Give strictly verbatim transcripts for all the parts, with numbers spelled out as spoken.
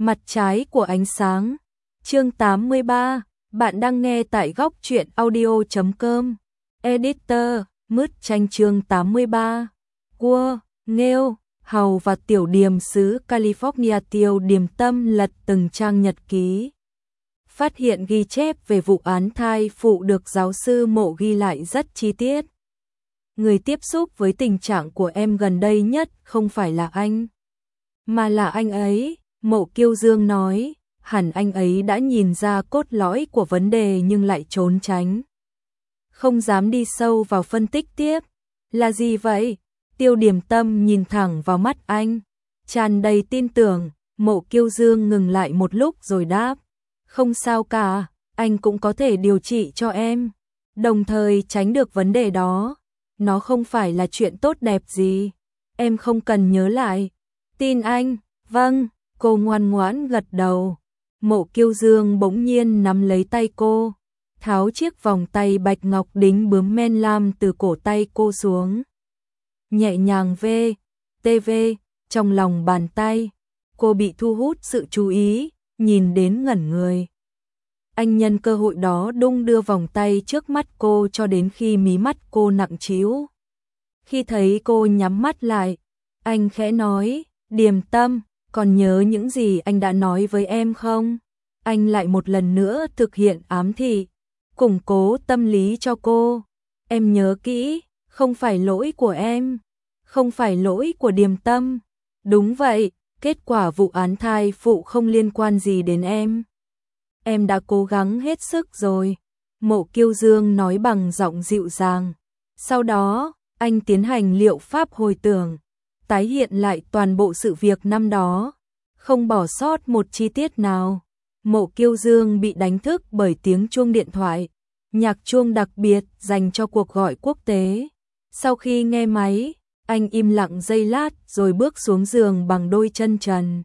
Mặt trái của ánh sáng. Chương tám mươi ba. Bạn đang nghe tại góc truyện audio chấm com. Editor, Mứt Tranh chương tám mươi ba. Cua, nghêu, hàu và tiểu điềm xứ California Tiêu Điềm Tâm lật từng trang nhật ký. Phát hiện ghi chép về vụ án thai phụ được giáo sư Mộ ghi lại rất chi tiết. Người tiếp xúc với tình trạng của em gần đây nhất không phải là anh, mà là anh ấy, Mộ Kiêu Dương nói. Hẳn anh ấy đã nhìn ra cốt lõi của vấn đề nhưng lại trốn tránh, không dám đi sâu vào phân tích tiếp. Là gì vậy? Tiêu Điềm Tâm nhìn thẳng vào mắt anh, tràn đầy tin tưởng. Mộ Kiêu Dương ngừng lại một lúc rồi đáp, không sao cả, anh cũng có thể điều trị cho em, đồng thời tránh được vấn đề đó. Nó không phải là chuyện tốt đẹp gì, em không cần nhớ lại. Tin anh? Vâng, cô ngoan ngoãn gật đầu. Mộ Kiêu Dương bỗng nhiên nắm lấy tay cô, tháo chiếc vòng tay bạch ngọc đính bướm men lam từ cổ tay cô xuống, nhẹ nhàng vê, tê vê, trong lòng bàn tay. Cô bị thu hút sự chú ý, nhìn đến ngẩn người. Anh nhân cơ hội đó đung đưa vòng tay trước mắt cô cho đến khi mí mắt cô nặng trĩu. Khi thấy cô nhắm mắt lại, anh khẽ nói, Điềm Tâm, còn nhớ những gì anh đã nói với em không? Anh lại một lần nữa thực hiện ám thị, củng cố tâm lý cho cô. Em nhớ kỹ, không phải lỗi của em, không phải lỗi của Điềm Tâm. Đúng vậy, kết quả vụ án thai phụ không liên quan gì đến em. Em đã cố gắng hết sức rồi, Mộ Kiêu Dương nói bằng giọng dịu dàng. Sau đó, anh tiến hành liệu pháp hồi tưởng, tái hiện lại toàn bộ sự việc năm đó, không bỏ sót một chi tiết nào. Mộ Kiêu Dương bị đánh thức bởi tiếng chuông điện thoại, nhạc chuông đặc biệt dành cho cuộc gọi quốc tế. Sau khi nghe máy, anh im lặng giây lát rồi bước xuống giường bằng đôi chân trần.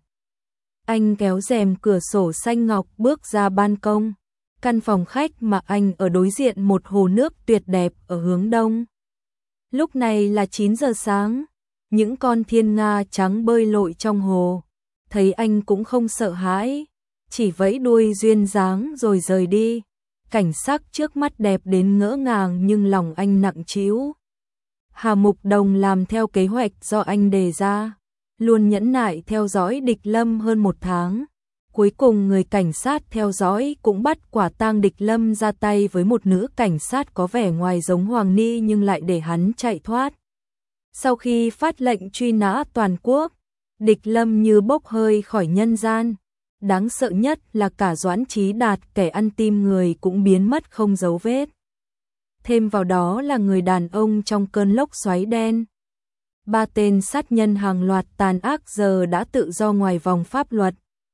Anh kéo rèm cửa sổ xanh ngọc bước ra ban công. Căn phòng khách mà anh ở đối diện một hồ nước tuyệt đẹp ở hướng đông. Lúc này là chín giờ sáng, những con thiên nga trắng bơi lội trong hồ. Thấy anh cũng không sợ hãi, chỉ vẫy đuôi duyên dáng rồi rời đi. Cảnh sắc trước mắt đẹp đến ngỡ ngàng nhưng lòng anh nặng trĩu. Hà Mục Đồng làm theo kế hoạch do anh đề ra, luôn nhẫn nại theo dõi Địch Lâm hơn một tháng. Cuối cùng người cảnh sát theo dõi cũng bắt quả tang Địch Lâm ra tay với một nữ cảnh sát có vẻ ngoài giống Hoàng Ni nhưng lại để hắn chạy thoát. Sau khi phát lệnh truy nã toàn quốc, Địch Lâm như bốc hơi khỏi nhân gian. Đáng sợ nhất là cả Doãn Chí Đạt, kẻ ăn tim người, cũng biến mất không dấu vết. Thêm vào đó là người đàn ông trong cơn lốc xoáy đen. Ba tên sát nhân hàng loạt tàn ác giờ đã tự do ngoài vòng pháp luật.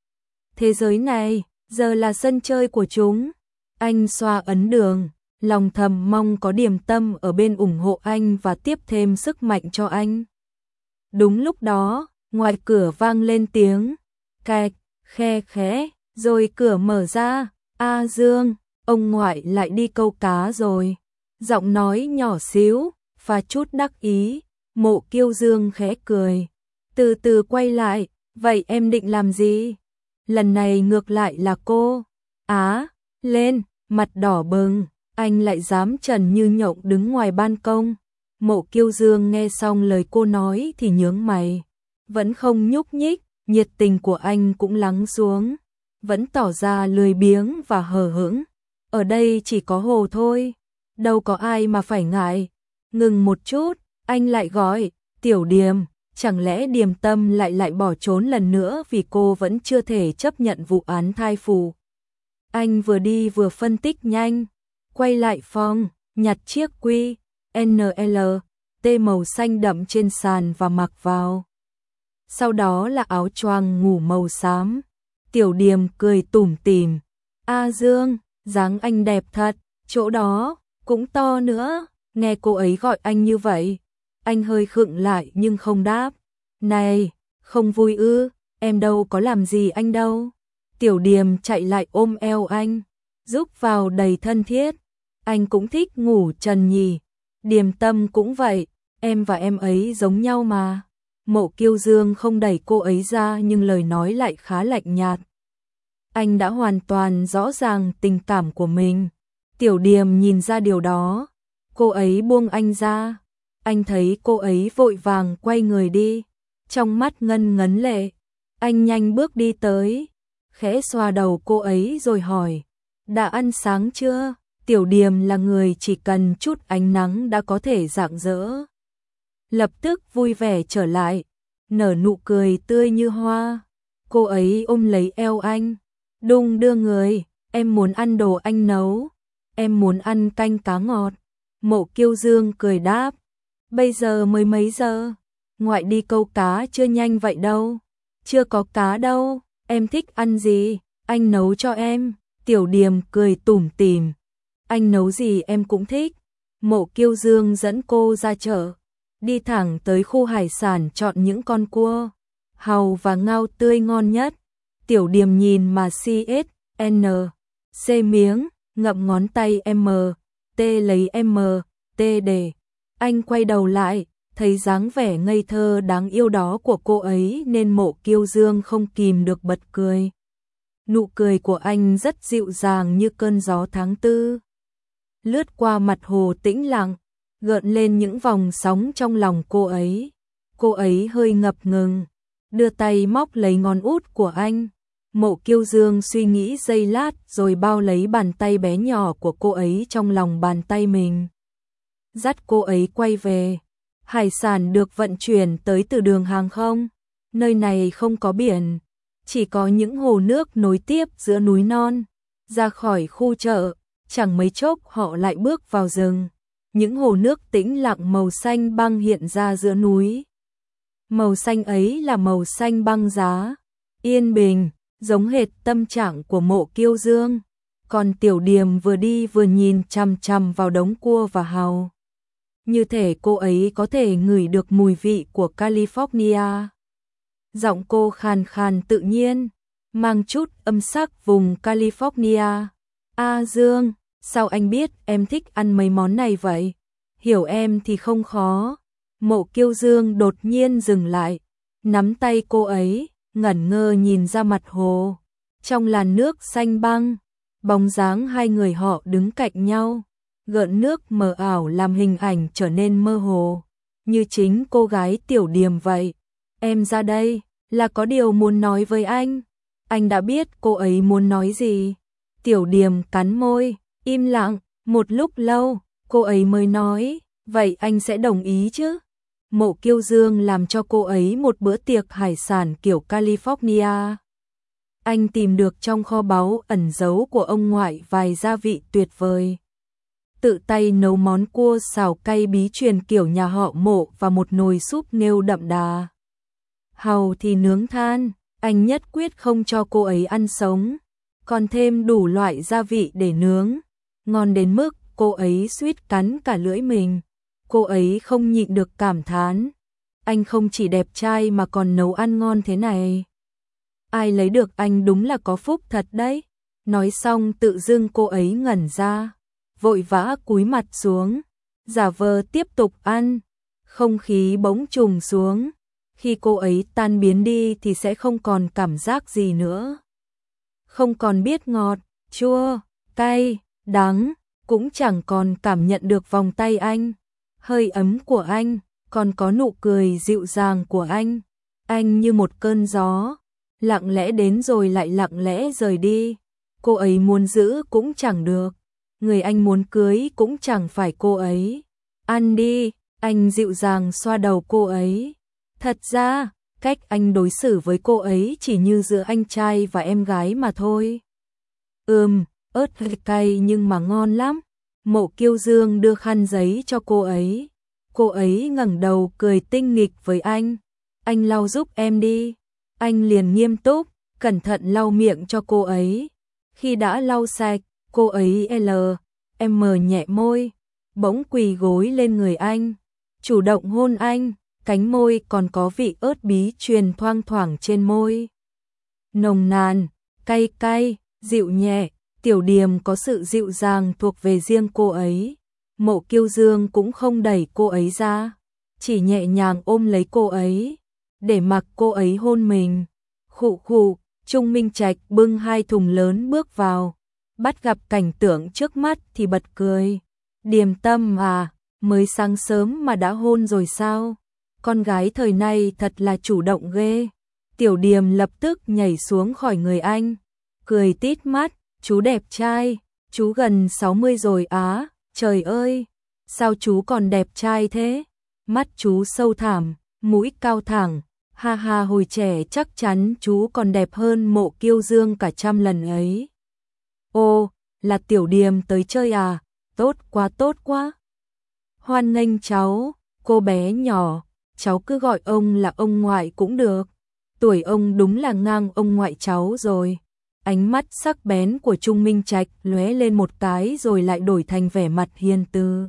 Thế giới này, giờ là sân chơi của chúng. Anh xoa ấn đường, lòng thầm mong có Điềm Tâm ở bên ủng hộ anh và tiếp thêm sức mạnh cho anh. Đúng lúc đó, ngoài cửa vang lên tiếng cạch, khe khẽ, rồi cửa mở ra. A Dương, ông ngoại lại đi câu cá rồi. Giọng nói nhỏ xíu, pha chút đắc ý. Mộ Kiêu Dương khẽ cười, từ từ quay lại, vậy em định làm gì? Lần này ngược lại là cô. Á, lên, mặt đỏ bừng, anh lại dám trần như nhộng đứng ngoài ban công. Mộ Kiêu Dương nghe xong lời cô nói thì nhướng mày, vẫn không nhúc nhích. Nhiệt tình của anh cũng lắng xuống, vẫn tỏ ra lười biếng và hờ hững. Ở đây chỉ có hồ thôi, đâu có ai mà phải ngại. Ngừng một chút, anh lại gọi, Tiểu Điềm, chẳng lẽ Điềm Tâm lại lại bỏ trốn lần nữa vì cô vẫn chưa thể chấp nhận vụ án thai phụ. Anh vừa đi vừa phân tích nhanh, quay lại phòng, nhặt chiếc quy en lờ tê màu xanh đậm trên sàn và mặc vào. Sau đó là áo choàng ngủ màu xám. Tiểu Điềm cười tủm tỉm, A Dương, dáng anh đẹp thật, chỗ đó cũng to nữa. Nghe cô ấy gọi anh như vậy, anh hơi khựng lại nhưng không đáp. Này, không vui ư? Em đâu có làm gì anh đâu. Tiểu Điềm chạy lại ôm eo anh, giúp vào đầy thân thiết. Anh cũng thích ngủ trần nhỉ? Điềm Tâm cũng vậy, em và em ấy giống nhau mà. Mộ Kiêu Dương không đẩy cô ấy ra nhưng lời nói lại khá lạnh nhạt. Anh đã hoàn toàn rõ ràng tình cảm của mình. Tiểu Điềm nhìn ra điều đó. Cô ấy buông anh ra. Anh thấy cô ấy vội vàng quay người đi. Trong mắt ngân ngấn lệ. Anh nhanh bước đi tới. Khẽ xoa đầu cô ấy rồi hỏi. Đã ăn sáng chưa? Tiểu Điềm là người chỉ cần chút ánh nắng đã có thể rạng rỡ. Lập tức vui vẻ trở lại. Nở nụ cười tươi như hoa. Cô ấy ôm lấy eo anh. Đung đưa người. Em muốn ăn đồ anh nấu. Em muốn ăn canh cá ngọt. Mộ Kiêu Dương cười đáp. Bây giờ mới mấy giờ? Ngoại đi câu cá chưa nhanh vậy đâu. Chưa có cá đâu. Em thích ăn gì? Anh nấu cho em. Tiểu Điềm cười tủm tỉm. Anh nấu gì em cũng thích. Mộ Kiêu Dương dẫn cô ra chợ. Đi thẳng tới khu hải sản chọn những con cua, hàu và ngao tươi ngon nhất. Tiểu Điềm nhìn mà xê ét en xê miếng, ngậm ngón tay M, T lấy M, T để. Anh quay đầu lại, thấy dáng vẻ ngây thơ đáng yêu đó của cô ấy nên Mộ Kiêu Dương không kìm được bật cười. Nụ cười của anh rất dịu dàng như cơn gió tháng tư. Lướt qua mặt hồ tĩnh lặng, gợn lên những vòng sóng trong lòng cô ấy. Cô ấy hơi ngập ngừng, đưa tay móc lấy ngón út của anh. Mộ Kiêu Dương suy nghĩ giây lát rồi bao lấy bàn tay bé nhỏ của cô ấy trong lòng bàn tay mình. Dắt cô ấy quay về. Hải sản được vận chuyển tới từ đường hàng không. Nơi này không có biển, chỉ có những hồ nước nối tiếp giữa núi non. Ra khỏi khu chợ, chẳng mấy chốc họ lại bước vào rừng. Những hồ nước tĩnh lặng màu xanh băng hiện ra giữa núi. Màu xanh ấy là màu xanh băng giá, yên bình, giống hệt tâm trạng của Mộ Kiêu Dương. Còn Tiểu Điềm vừa đi vừa nhìn chằm chằm vào đống cua và hàu. Như thể cô ấy có thể ngửi được mùi vị của California. Giọng cô khàn khàn tự nhiên, mang chút âm sắc vùng California. A Dương, sao anh biết em thích ăn mấy món này vậy? Hiểu em thì không khó. Mộ Kiêu Dương đột nhiên dừng lại, nắm tay cô ấy, ngẩn ngơ nhìn ra mặt hồ. Trong làn nước xanh băng, bóng dáng hai người họ đứng cạnh nhau. Gợn nước mờ ảo làm hình ảnh trở nên mơ hồ, như chính cô gái Tiểu Điềm vậy. Em ra đây, là có điều muốn nói với anh. Anh đã biết cô ấy muốn nói gì. Tiểu Điềm cắn môi, im lặng, một lúc lâu, cô ấy mới nói, vậy anh sẽ đồng ý chứ? Mộ Kiêu Dương làm cho cô ấy một bữa tiệc hải sản kiểu California. Anh tìm được trong kho báu ẩn giấu của ông ngoại vài gia vị tuyệt vời. Tự tay nấu món cua xào cay bí truyền kiểu nhà họ Mộ và một nồi súp nghêu đậm đà. Hàu thì nướng than, anh nhất quyết không cho cô ấy ăn sống, còn thêm đủ loại gia vị để nướng, ngon đến mức cô ấy suýt cắn cả lưỡi mình. Cô ấy không nhịn được cảm thán, anh không chỉ đẹp trai mà còn nấu ăn ngon thế này. Ai lấy được anh đúng là có phúc thật đấy. Nói xong tự dưng cô ấy ngẩn ra, vội vã cúi mặt xuống, giả vờ tiếp tục ăn. Không khí bỗng trùng xuống, khi cô ấy tan biến đi thì sẽ không còn cảm giác gì nữa. Không còn biết ngọt, chua, cay, đắng, cũng chẳng còn cảm nhận được vòng tay anh, hơi ấm của anh, còn có nụ cười dịu dàng của anh. Anh như một cơn gió, lặng lẽ đến rồi lại lặng lẽ rời đi. Cô ấy muốn giữ cũng chẳng được, người anh muốn cưới cũng chẳng phải cô ấy. Ăn đi, anh dịu dàng xoa đầu cô ấy. Thật ra, cách anh đối xử với cô ấy chỉ như giữa anh trai và em gái mà thôi. Ừm, ớt hơi cay nhưng mà ngon lắm. Mộ Kiêu Dương đưa khăn giấy cho cô ấy. Cô ấy ngẩng đầu cười tinh nghịch với anh. Anh lau giúp em đi. Anh liền nghiêm túc, cẩn thận lau miệng cho cô ấy. Khi đã lau sạch, cô ấy L, M nhẹ môi, bỗng quỳ gối lên người anh, chủ động hôn anh, cánh môi còn có vị ớt bí truyền thoang thoảng trên môi. Nồng nàn, cay cay, dịu nhẹ, Tiểu Điềm có sự dịu dàng thuộc về riêng cô ấy. Mộ Kiêu Dương cũng không đẩy cô ấy ra, chỉ nhẹ nhàng ôm lấy cô ấy, để mặc cô ấy hôn mình. Khụ khụ, Trung Minh Trạch bưng hai thùng lớn bước vào, bắt gặp cảnh tượng trước mắt thì bật cười. Điềm Tâm à, mới sáng sớm mà đã hôn rồi sao? Con gái thời nay thật là chủ động ghê. Tiểu Điềm lập tức nhảy xuống khỏi người anh, cười tít mắt, chú đẹp trai, chú gần sáu mươi rồi á, trời ơi, sao chú còn đẹp trai thế? Mắt chú sâu thẳm, mũi cao thẳng, ha ha, hồi trẻ chắc chắn chú còn đẹp hơn Mộ Kiêu Dương cả trăm lần ấy. Ô, là Tiểu Điềm tới chơi à? Tốt quá tốt quá. Hoan nghênh cháu, cô bé nhỏ, cháu cứ gọi ông là ông ngoại cũng được. Tuổi ông đúng là ngang ông ngoại cháu rồi. Ánh mắt sắc bén của Trung Minh Trạch lóe lên một cái rồi lại đổi thành vẻ mặt hiền từ.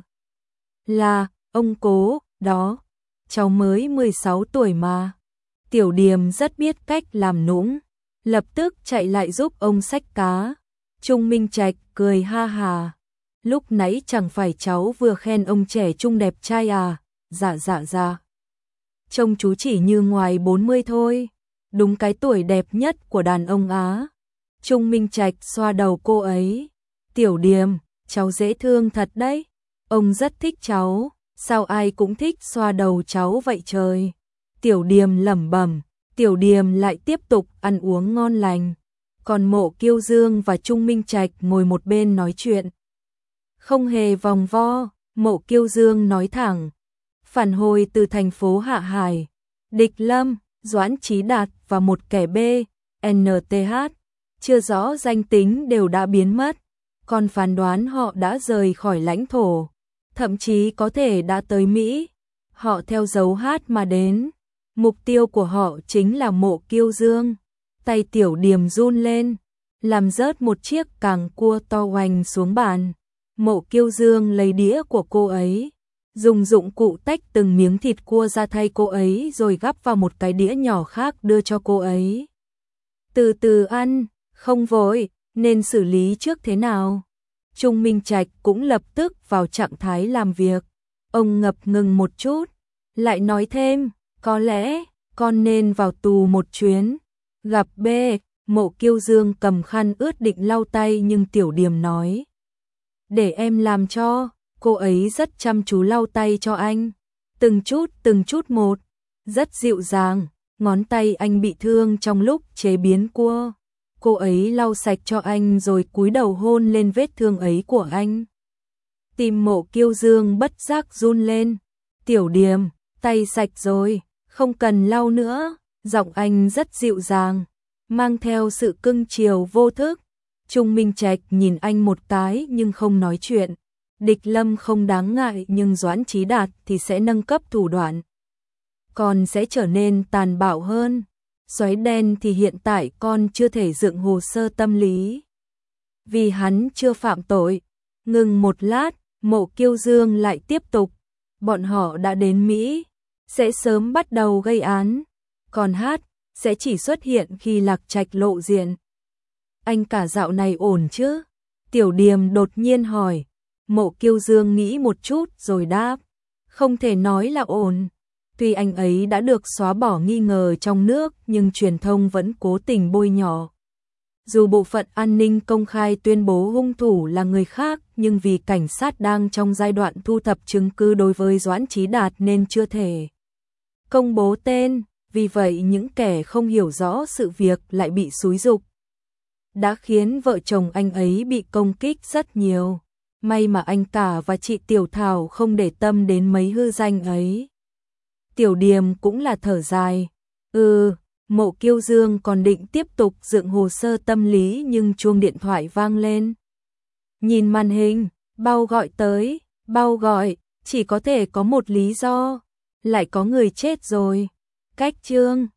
Là, ông cố, đó, cháu mới mười sáu tuổi mà. Tiểu Điềm rất biết cách làm nũng, lập tức chạy lại giúp ông xách cá. Trung Minh Trạch cười ha hà. Lúc nãy chẳng phải cháu vừa khen ông trẻ trung đẹp trai à? Dạ dạ dạ. Trông chú chỉ như ngoài bốn mươi thôi. Đúng cái tuổi đẹp nhất của đàn ông Á. Trung Minh Trạch xoa đầu cô ấy. Tiểu Điềm, cháu dễ thương thật đấy. Ông rất thích cháu, sao ai cũng thích xoa đầu cháu vậy trời. Tiểu Điềm lẩm bẩm, Tiểu Điềm lại tiếp tục ăn uống ngon lành. Còn Mộ Kiêu Dương và Trung Minh Trạch ngồi một bên nói chuyện. Không hề vòng vo, Mộ Kiêu Dương nói thẳng. Phản hồi từ thành phố Hạ Hải, Địch Lâm, Doãn Chí Đạt và một kẻ B, en tê hát, chưa rõ danh tính đều đã biến mất, còn phán đoán họ đã rời khỏi lãnh thổ, thậm chí có thể đã tới Mỹ. Họ theo dấu hát mà đến, mục tiêu của họ chính là Mộ Kiêu Dương. Tay Tiểu Điềm run lên, làm rớt một chiếc càng cua to oành xuống bàn. Mộ Kiêu Dương lấy đĩa của cô ấy, dùng dụng cụ tách từng miếng thịt cua ra thay cô ấy rồi gắp vào một cái đĩa nhỏ khác đưa cho cô ấy. Từ từ ăn, không vội, nên xử lý trước thế nào? Trung Minh Trạch cũng lập tức vào trạng thái làm việc. Ông ngập ngừng một chút, lại nói thêm, có lẽ con nên vào tù một chuyến. Gặp B, Mộ Kiêu Dương cầm khăn ướt định lau tay nhưng Tiểu Điềm nói. Để em làm cho. Cô ấy rất chăm chú lau tay cho anh. Từng chút từng chút một, rất dịu dàng. Ngón tay anh bị thương trong lúc chế biến cua. Cô ấy lau sạch cho anh rồi cúi đầu hôn lên vết thương ấy của anh. Tim Mộ Kiêu Dương bất giác run lên. Tiểu Điềm, tay sạch rồi, không cần lau nữa. Giọng anh rất dịu dàng, mang theo sự cưng chiều vô thức. Trung Minh Trạch nhìn anh một cái nhưng không nói chuyện. Địch Lâm không đáng ngại nhưng Doãn Chí Đạt thì sẽ nâng cấp thủ đoạn, còn sẽ trở nên tàn bạo hơn. Xoáy đen thì hiện tại con chưa thể dựng hồ sơ tâm lý, vì hắn chưa phạm tội. Ngừng một lát, Mộ Kiêu Dương lại tiếp tục. Bọn họ đã đến Mỹ, sẽ sớm bắt đầu gây án. Còn hát, sẽ chỉ xuất hiện khi Lạc Trạch lộ diện. Anh cả dạo này ổn chứ? Tiểu Điềm đột nhiên hỏi. Mộ Kiêu Dương nghĩ một chút rồi đáp. Không thể nói là ổn. Tuy anh ấy đã được xóa bỏ nghi ngờ trong nước nhưng truyền thông vẫn cố tình bôi nhọ. Dù bộ phận an ninh công khai tuyên bố hung thủ là người khác nhưng vì cảnh sát đang trong giai đoạn thu thập chứng cứ đối với Doãn Chí Đạt nên chưa thể công bố tên. Vì vậy những kẻ không hiểu rõ sự việc lại bị xúi giục, đã khiến vợ chồng anh ấy bị công kích rất nhiều. May mà anh cả và chị Tiểu Thảo không để tâm đến mấy hư danh ấy. Tiểu Điềm cũng là thở dài. Ừ, Mộ Kiêu Dương còn định tiếp tục dựng hồ sơ tâm lý nhưng chuông điện thoại vang lên. Nhìn màn hình, Bao gọi tới. Bao gọi, chỉ có thể có một lý do. Lại có người chết rồi. Cách Trương,